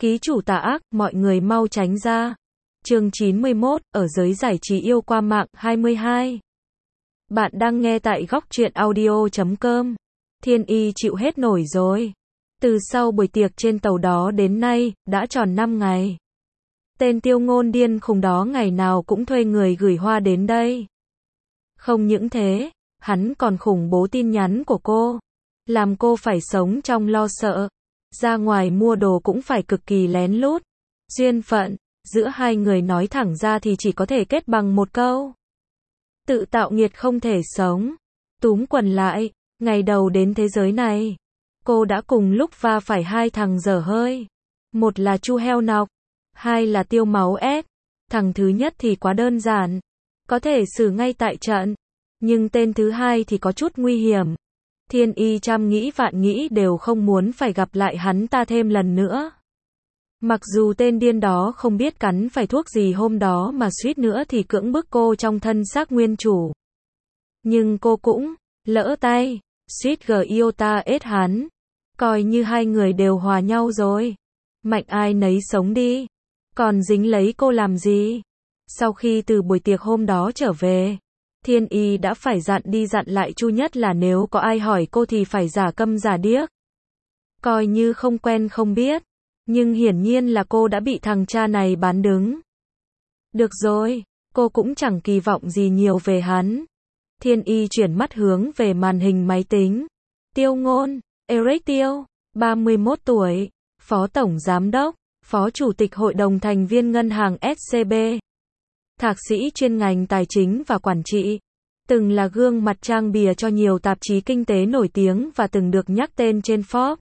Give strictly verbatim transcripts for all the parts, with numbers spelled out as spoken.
Ký chủ tà ác, mọi người mau tránh ra. Chương chín mươi mốt, ở giới giải trí yêu qua mạng, hai mươi hai. Bạn đang nghe tại góc truyện audio chấm com. Thiên Y chịu hết nổi rồi. Từ sau buổi tiệc trên tàu đó đến nay, đã tròn năm ngày. Tên Tiêu Ngôn điên khùng đó ngày nào cũng thuê người gửi hoa đến đây. Không những thế, hắn còn khủng bố tin nhắn của cô, làm cô phải sống trong lo sợ. Ra ngoài mua đồ cũng phải cực kỳ lén lút. Duyên phận giữa hai người nói thẳng ra thì chỉ có thể kết bằng một câu: tự tạo nghiệt không thể sống. Túm quần lại, ngày đầu đến thế giới này, cô đã cùng lúc va phải hai thằng dở hơi. Một là Chu Heo Nọc, hai là Tiêu Máu S. Thằng thứ nhất thì quá đơn giản, có thể xử ngay tại trận, nhưng tên thứ hai thì có chút nguy hiểm. Thiên Y trăm nghĩ vạn nghĩ đều không muốn phải gặp lại hắn ta thêm lần nữa. Mặc dù tên điên đó không biết cắn phải thuốc gì hôm đó mà suýt nữa thì cưỡng bức cô trong thân xác nguyên chủ. Nhưng cô cũng lỡ tay, suýt gờ yêu ta ết hắn. Coi như hai người đều hòa nhau rồi. Mạnh ai nấy sống đi. Còn dính lấy cô làm gì? Sau khi từ buổi tiệc hôm đó trở về, Thiên Y đã phải dặn đi dặn lại Chu Nhất là nếu có ai hỏi cô thì phải giả câm giả điếc. Coi như không quen không biết. Nhưng hiển nhiên là cô đã bị thằng cha này bán đứng. Được rồi, cô cũng chẳng kỳ vọng gì nhiều về hắn. Thiên Y chuyển mắt hướng về màn hình máy tính. Tiêu Ngôn, Eric Tiêu, ba mươi mốt tuổi, Phó Tổng Giám đốc, Phó Chủ tịch Hội đồng thành viên Ngân hàng ét xê bê. Thạc sĩ chuyên ngành tài chính và quản trị. Từng là gương mặt trang bìa cho nhiều tạp chí kinh tế nổi tiếng và từng được nhắc tên trên Forbes.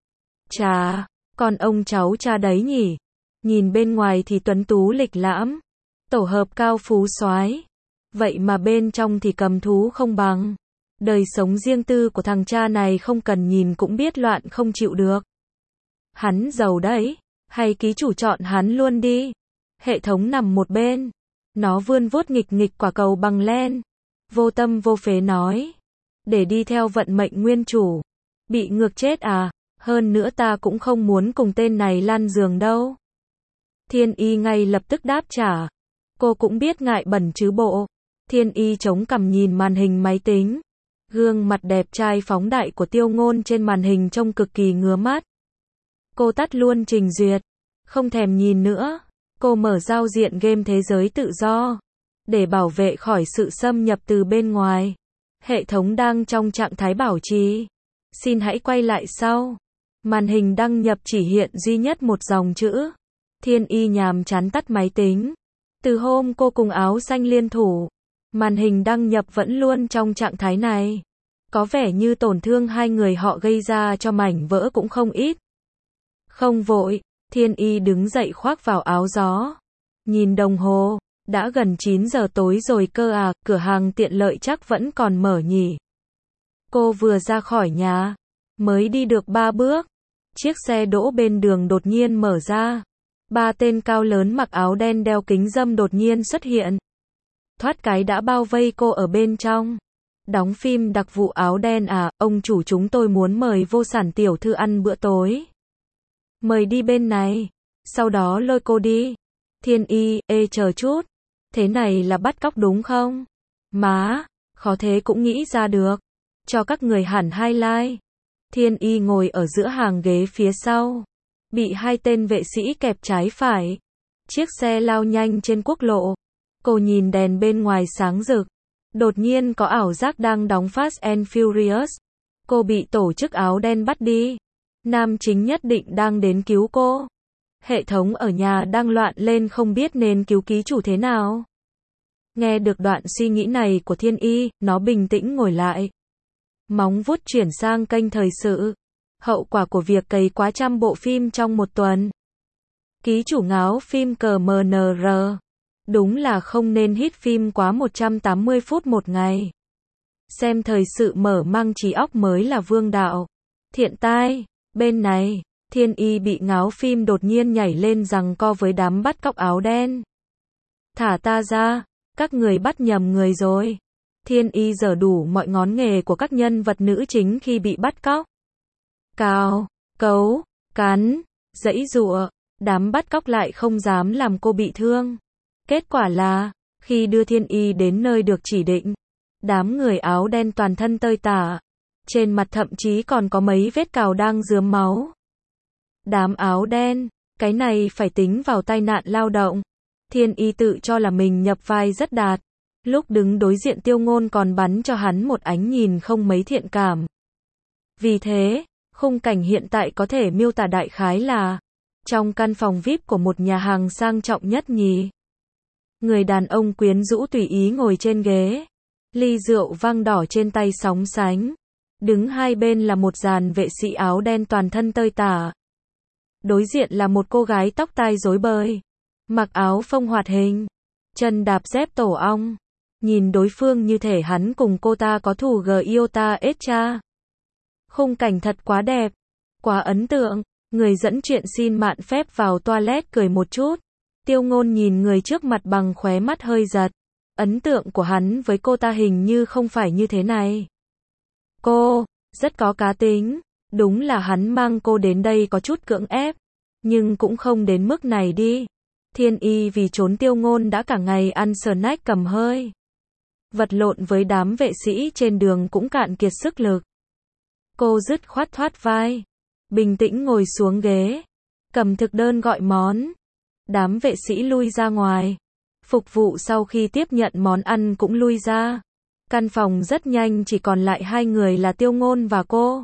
Chà, con ông cháu cha đấy nhỉ. Nhìn bên ngoài thì tuấn tú lịch lãm, tổ hợp cao phú soái, vậy mà bên trong thì cầm thú không bằng. Đời sống riêng tư của thằng cha này không cần nhìn cũng biết loạn không chịu được. Hắn giàu đấy, hay ký chủ chọn hắn luôn đi. Hệ thống nằm một bên, nó vươn vuốt nghịch nghịch quả cầu bằng len, vô tâm vô phế nói: để đi theo vận mệnh nguyên chủ. Bị ngược chết à? Hơn nữa ta cũng không muốn cùng tên này lan giường đâu. Thiên Y ngay lập tức đáp trả. Cô cũng biết ngại bẩn chứ bộ. Thiên Y chống cằm nhìn màn hình máy tính. Gương mặt đẹp trai phóng đại của Tiêu Ngôn trên màn hình trông cực kỳ ngứa mắt. Cô tắt luôn trình duyệt, không thèm nhìn nữa. Cô mở giao diện game thế giới tự do, để bảo vệ khỏi sự xâm nhập từ bên ngoài. Hệ thống đang trong trạng thái bảo trì. Xin hãy quay lại sau. Màn hình đăng nhập chỉ hiện duy nhất một dòng chữ. Thiên Y nhàm chán tắt máy tính. Từ hôm cô cùng áo xanh liên thủ, màn hình đăng nhập vẫn luôn trong trạng thái này. Có vẻ như tổn thương hai người họ gây ra cho mảnh vỡ cũng không ít. Không vội, Thiên Y đứng dậy khoác vào áo gió. Nhìn đồng hồ, đã gần chín giờ tối rồi cơ à, cửa hàng tiện lợi chắc vẫn còn mở nhỉ. Cô vừa ra khỏi nhà, mới đi được ba bước, chiếc xe đỗ bên đường đột nhiên mở ra. Ba tên cao lớn mặc áo đen đeo kính râm đột nhiên xuất hiện. Thoát cái đã bao vây cô ở bên trong. Đóng phim đặc vụ áo đen à, ông chủ chúng tôi muốn mời vô sản tiểu thư ăn bữa tối. Mời đi bên này. Sau đó lôi cô đi. Thiên Y, ê chờ chút. Thế này là bắt cóc đúng không? Má, khó thế cũng nghĩ ra được. Cho các người hẳn highlight. Thiên Y ngồi ở giữa hàng ghế phía sau, bị hai tên vệ sĩ kẹp trái phải. Chiếc xe lao nhanh trên quốc lộ. Cô nhìn đèn bên ngoài sáng rực, đột nhiên có ảo giác đang đóng Fast and Furious. Cô bị tổ chức áo đen bắt đi. Nam chính nhất định đang đến cứu cô. Hệ thống ở nhà đang loạn lên không biết nên cứu ký chủ thế nào. Nghe được đoạn suy nghĩ này của Thiên Y, nó bình tĩnh ngồi lại. Móng vuốt chuyển sang kênh thời sự. Hậu quả của việc cày quá trăm bộ phim trong một tuần. Ký chủ ngáo phim cờ em en rờ. Đúng là không nên hít phim quá một trăm tám mươi phút một ngày. Xem thời sự mở mang trí óc mới là vương đạo. Thiện tai, bên này, Thiên Y bị ngáo phim đột nhiên nhảy lên giằng co với đám bắt cóc áo đen. Thả ta ra, các người bắt nhầm người rồi. Thiên Y giở đủ mọi ngón nghề của các nhân vật nữ chính khi bị bắt cóc. Cào, cấu, cắn, giãy giụa, Đám bắt cóc lại không dám làm cô bị thương. Kết quả là, khi đưa Thiên Y đến nơi được chỉ định, đám người áo đen toàn thân tơi tả. Trên mặt thậm chí còn có mấy vết cào đang rướm máu. Đám áo đen, cái này phải tính vào tai nạn lao động. Thiên Y tự cho là mình nhập vai rất đạt. Lúc đứng đối diện Tiêu Ngôn còn bắn cho hắn một ánh nhìn không mấy thiện cảm. Vì thế, khung cảnh hiện tại có thể miêu tả đại khái là trong căn phòng vi ai pi của một nhà hàng sang trọng nhất nhì. Người đàn ông quyến rũ tùy ý ngồi trên ghế. Ly rượu vang đỏ trên tay sóng sánh. Đứng hai bên là một dàn vệ sĩ áo đen toàn thân tơi tả. Đối diện là một cô gái tóc tai rối bời. Mặc áo phông hoạt hình. Chân đạp dép tổ ong. Nhìn đối phương như thể hắn cùng cô ta có thù g iota ết cha. Khung cảnh thật quá đẹp. Quá ấn tượng. Người dẫn chuyện xin mạn phép vào toilet cười một chút. Tiêu Ngôn nhìn người trước mặt bằng khóe mắt hơi giật. Ấn tượng của hắn với cô ta hình như không phải như thế này. Cô, rất có cá tính. Đúng là hắn mang cô đến đây có chút cưỡng ép. Nhưng cũng không đến mức này đi. Thiên Y vì trốn Tiêu Ngôn đã cả ngày ăn snack cầm hơi. Vật lộn với đám vệ sĩ trên đường cũng cạn kiệt sức lực. Cô dứt khoát thoát vai. Bình tĩnh ngồi xuống ghế. Cầm thực đơn gọi món. Đám vệ sĩ lui ra ngoài. Phục vụ sau khi tiếp nhận món ăn cũng lui ra. Căn phòng rất nhanh chỉ còn lại hai người là Tiêu Ngôn và cô.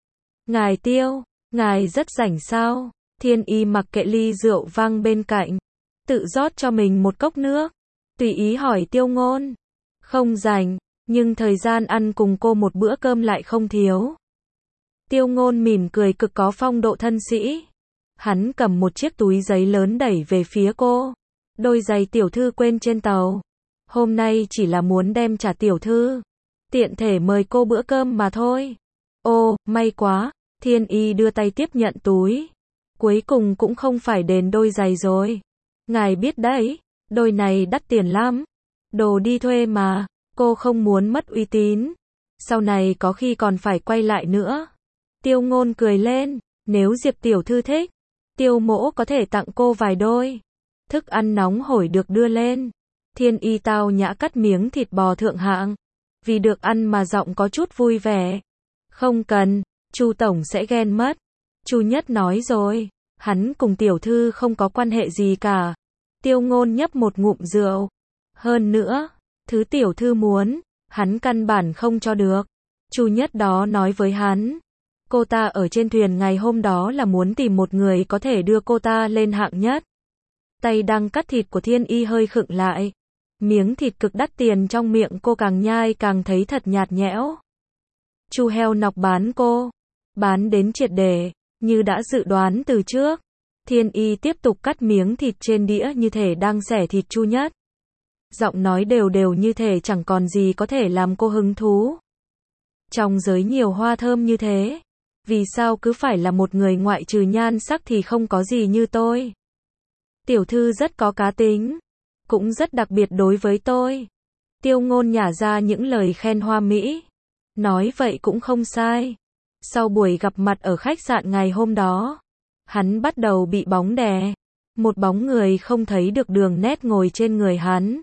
Ngài Tiêu, ngài rất rảnh sao? Thiên Y mặc kệ ly rượu vang bên cạnh. Tự rót cho mình một cốc nước. Tùy ý hỏi Tiêu Ngôn. Không rảnh, nhưng thời gian ăn cùng cô một bữa cơm lại không thiếu. Tiêu Ngôn mỉm cười cực có phong độ thân sĩ. Hắn cầm một chiếc túi giấy lớn đẩy về phía cô. Đôi giày tiểu thư quên trên tàu. Hôm nay chỉ là muốn đem trả tiểu thư. Tiện thể mời cô bữa cơm mà thôi. Ô, may quá. Thiên Y đưa tay tiếp nhận túi. Cuối cùng cũng không phải đền đôi giày rồi. Ngài biết đấy, đôi này đắt tiền lắm. Đồ đi thuê mà, cô không muốn mất uy tín. Sau này có khi còn phải quay lại nữa. Tiêu Ngôn cười lên, nếu Diệp tiểu thư thích, Tiêu mỗ có thể tặng cô vài đôi. Thức ăn nóng hổi được đưa lên. Thiên Y tao nhã cắt miếng thịt bò thượng hạng. Vì được ăn mà giọng có chút vui vẻ. Không cần, Chu tổng sẽ ghen mất. Chu Nhất nói rồi, hắn cùng tiểu thư không có quan hệ gì cả. Tiêu Ngôn nhấp một ngụm rượu. Hơn nữa, thứ tiểu thư muốn, hắn căn bản không cho được. Chu Nhất đó nói với hắn. Cô ta ở trên thuyền ngày hôm đó là muốn tìm một người có thể đưa cô ta lên hạng nhất. Tay đang cắt thịt của Thiên Y hơi khựng lại. Miếng thịt cực đắt tiền trong miệng cô càng nhai càng thấy thật nhạt nhẽo. Chu heo nọc bán cô. Bán đến triệt để, như đã dự đoán từ trước. Thiên Y tiếp tục cắt miếng thịt trên đĩa như thể đang xẻ thịt Chu Nhất. Giọng nói đều đều như thể chẳng còn gì có thể làm cô hứng thú. Trong giới nhiều hoa thơm như thế, vì sao cứ phải là một người ngoại trừ nhan sắc thì không có gì như tôi? Tiểu thư rất có cá tính, cũng rất đặc biệt đối với tôi. Tiêu Ngôn nhả ra những lời khen hoa mỹ. Nói vậy cũng không sai. Sau buổi gặp mặt ở khách sạn ngày hôm đó, hắn bắt đầu bị bóng đè. Một bóng người không thấy được đường nét ngồi trên người hắn.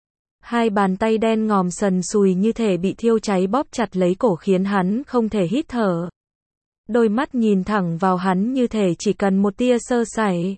Hai bàn tay đen ngòm sần sùi như thể bị thiêu cháy bóp chặt lấy cổ khiến hắn không thể hít thở. Đôi mắt nhìn thẳng vào hắn như thể chỉ cần một tia sơ sẩy,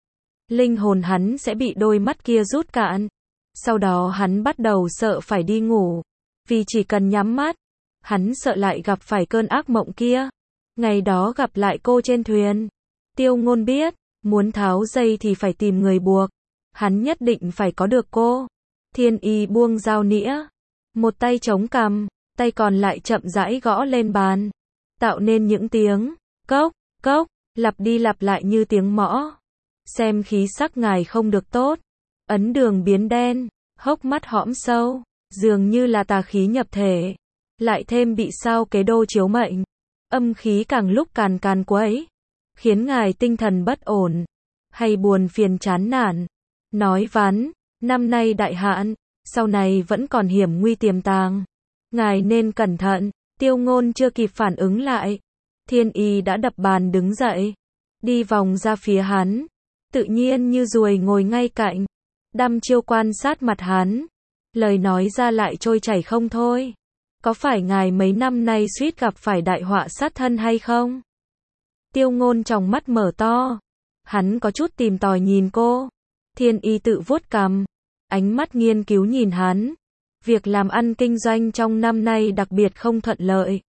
linh hồn hắn sẽ bị đôi mắt kia rút cạn. Sau đó hắn bắt đầu sợ phải đi ngủ. Vì chỉ cần nhắm mắt, hắn sợ lại gặp phải cơn ác mộng kia. Ngày đó gặp lại cô trên thuyền. Tiêu Ngôn biết, muốn tháo dây thì phải tìm người buộc. Hắn nhất định phải có được cô. Thiên Y buông dao nĩa. Một tay chống cằm, tay còn lại chậm rãi gõ lên bàn. Tạo nên những tiếng, cốc, cốc, lặp đi lặp lại như tiếng mõ. Xem khí sắc ngài không được tốt. Ấn đường biến đen, hốc mắt hõm sâu, dường như là tà khí nhập thể. Lại thêm bị sao kế đô chiếu mệnh. Âm khí càng lúc càn càn quấy, khiến ngài tinh thần bất ổn, hay buồn phiền chán nản. Nói vắn, năm nay đại hạn, sau này vẫn còn hiểm nguy tiềm tàng. Ngài nên cẩn thận. Tiêu Ngôn chưa kịp phản ứng lại. Thiên Y đã đập bàn đứng dậy, đi vòng ra phía hắn. tự nhiên như ruồi ngồi ngay cạnh, đăm chiêu quan sát mặt hắn. Lời nói ra lại trôi chảy không thôi. Có phải ngài mấy năm nay suýt gặp phải đại họa sát thân hay không? Tiêu Ngôn tròng mắt mở to. Hắn có chút tìm tòi nhìn cô. Thiên Y tự vuốt cằm, ánh mắt nghiên cứu nhìn hắn. Việc làm ăn kinh doanh trong năm nay đặc biệt không thuận lợi.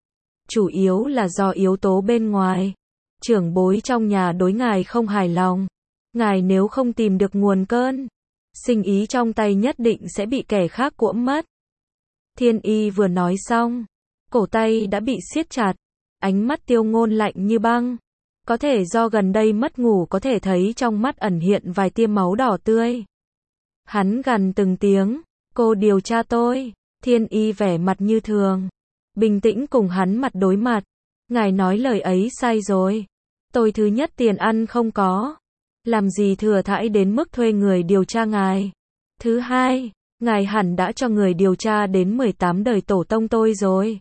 Chủ yếu là do yếu tố bên ngoài. Trưởng bối trong nhà đối ngài không hài lòng. Ngài nếu không tìm được nguồn cơn, sinh ý trong tay nhất định sẽ bị kẻ khác cuỗm mất. Thiên Y vừa nói xong, cổ tay đã bị siết chặt. Ánh mắt Tiêu Ngôn lạnh như băng. Có thể do gần đây mất ngủ, có thể thấy trong mắt ẩn hiện vài tia máu đỏ tươi. Hắn gằn từng tiếng, cô điều tra tôi. Thiên Y vẻ mặt như thường, bình tĩnh cùng hắn mặt đối mặt. Ngài nói lời ấy sai rồi. Tôi thứ nhất tiền ăn không có, làm gì thừa thãi đến mức thuê người điều tra ngài. Thứ hai, ngài hẳn đã cho người điều tra đến mười tám đời tổ tông tôi rồi.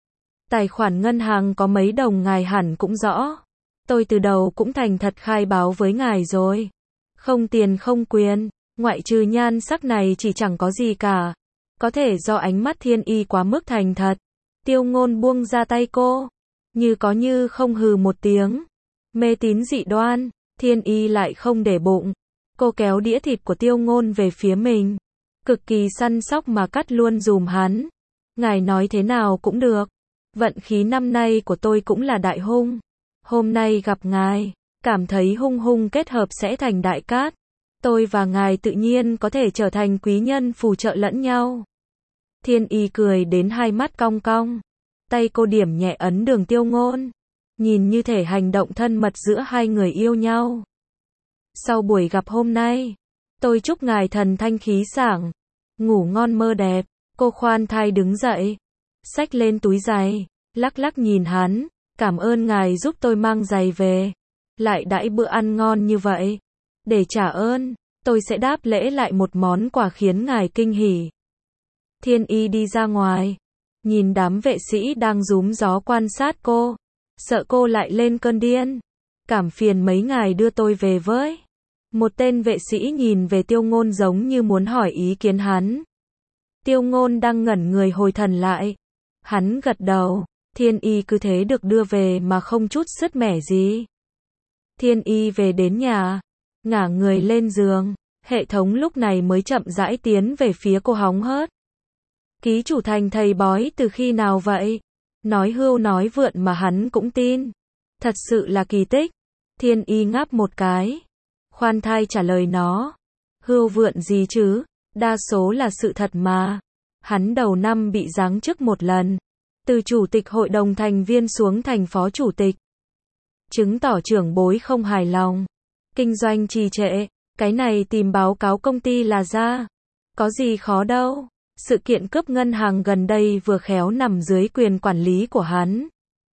Tài khoản ngân hàng có mấy đồng ngài hẳn cũng rõ. Tôi từ đầu cũng thành thật khai báo với ngài rồi. Không tiền không quyền, ngoại trừ nhan sắc này chỉ chẳng có gì cả. Có thể do ánh mắt Thiên Y quá mức thành thật. Tiêu Ngôn buông ra tay cô, như có như không hừ một tiếng. Mê tín dị đoan. Thiên Y lại không để bụng. Cô kéo đĩa thịt của Tiêu Ngôn về phía mình, cực kỳ săn sóc mà cắt luôn dùm hắn. Ngài nói thế nào cũng được. Vận khí năm nay của tôi cũng là đại hung. Hôm nay gặp ngài, cảm thấy hung hung kết hợp sẽ thành đại cát. Tôi và ngài tự nhiên có thể trở thành quý nhân phù trợ lẫn nhau. Thiên Y cười đến hai mắt cong cong. Tay cô điểm nhẹ ấn đường Tiêu Ngôn. Nhìn như thể hành động thân mật giữa hai người yêu nhau. Sau buổi gặp hôm nay, tôi chúc ngài thần thanh khí sảng, ngủ ngon mơ đẹp. Cô khoan thai đứng dậy, xách lên túi giày, lắc lắc nhìn hắn. Cảm ơn ngài giúp tôi mang giày về, lại đãi bữa ăn ngon như vậy. Để trả ơn, tôi sẽ đáp lễ lại một món quà khiến ngài kinh hỉ. Thiên Y đi ra ngoài, nhìn đám vệ sĩ đang rúm gió quan sát cô, sợ cô lại lên cơn điên. Cảm phiền mấy ngài đưa tôi về với. Một tên vệ sĩ nhìn về Tiêu Ngôn giống như muốn hỏi ý kiến hắn. Tiêu Ngôn đang ngẩn người hồi thần lại. Hắn gật đầu. Thiên Y cứ thế được đưa về mà không chút sứt mẻ gì. Thiên Y về đến nhà, ngả người lên giường. Hệ thống lúc này mới chậm rãi tiến về phía cô hóng hớt. Ký chủ thành thầy bói từ khi nào vậy? Nói hưu nói vượn mà hắn cũng tin. Thật sự là kỳ tích. Thiên Y ngáp một cái, khoan thai trả lời nó. Hưu vượn gì chứ? Đa số là sự thật mà. Hắn đầu năm bị giáng chức một lần, từ chủ tịch hội đồng thành viên xuống thành phó chủ tịch. Chứng tỏ trưởng bối không hài lòng. Kinh doanh trì trệ. Cái này tìm báo cáo công ty là ra. Có gì khó đâu. Sự kiện cướp ngân hàng gần đây vừa khéo nằm dưới quyền quản lý của hắn.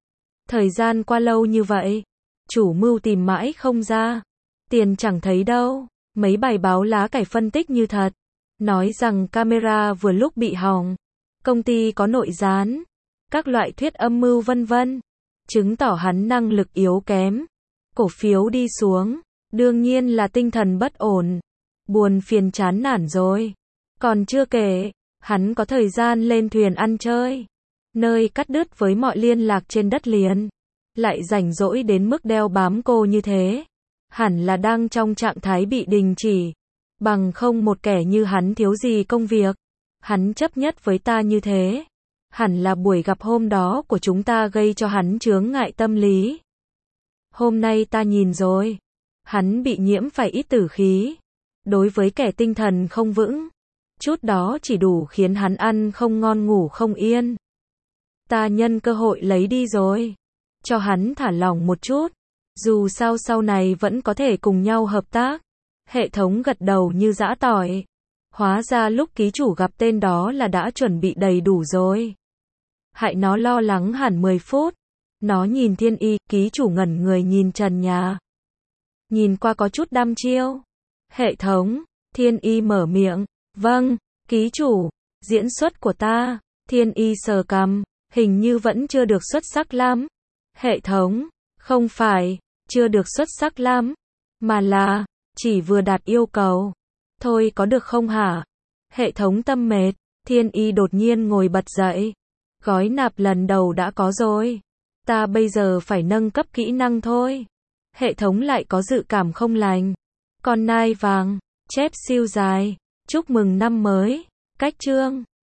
Thời gian qua lâu như vậy, chủ mưu tìm mãi không ra. Tiền chẳng thấy đâu. Mấy bài báo lá cải phân tích như thật. Nói rằng camera vừa lúc bị hỏng. Công ty có nội gián. Các loại thuyết âm mưu vân vân. Chứng tỏ hắn năng lực yếu kém. Cổ phiếu đi xuống. Đương nhiên là tinh thần bất ổn. Buồn phiền chán nản rồi. Còn chưa kể, hắn có thời gian lên thuyền ăn chơi. Nơi cắt đứt với mọi liên lạc trên đất liền. Lại rảnh rỗi đến mức đeo bám cô như thế. Hẳn là đang trong trạng thái bị đình chỉ. Bằng không một kẻ như hắn thiếu gì công việc. Hắn chấp nhất với ta như thế. Hẳn là buổi gặp hôm đó của chúng ta gây cho hắn chướng ngại tâm lý. Hôm nay ta nhìn rồi. Hắn bị nhiễm phải ít tử khí. Đối với kẻ tinh thần không vững, chút đó chỉ đủ khiến hắn ăn không ngon ngủ không yên. Ta nhân cơ hội lấy đi rồi. Cho hắn thả lỏng một chút. Dù sao sau này vẫn có thể cùng nhau hợp tác. Hệ thống gật đầu như giã tỏi. Hóa ra lúc ký chủ gặp tên đó là đã chuẩn bị đầy đủ rồi. Hại nó lo lắng hẳn mười phút. Nó nhìn Thiên Y, ký chủ ngẩn người nhìn trần nhà. Nhìn qua có chút đăm chiêu. Hệ thống, Thiên Y mở miệng. Vâng, ký chủ, diễn xuất của ta. Thiên Y sờ cằm, hình như vẫn chưa được xuất sắc lắm. Hệ thống, không phải, chưa được xuất sắc lắm. mà là, chỉ vừa đạt yêu cầu. Thôi có được không hả? Hệ thống tâm mệt, Thiên Y đột nhiên ngồi bật dậy. Gói nạp lần đầu đã có rồi. Ta bây giờ phải nâng cấp kỹ năng thôi. Hệ thống lại có dự cảm không lành. Con nai vàng, chép siêu dài. Chúc mừng năm mới. Cách chương.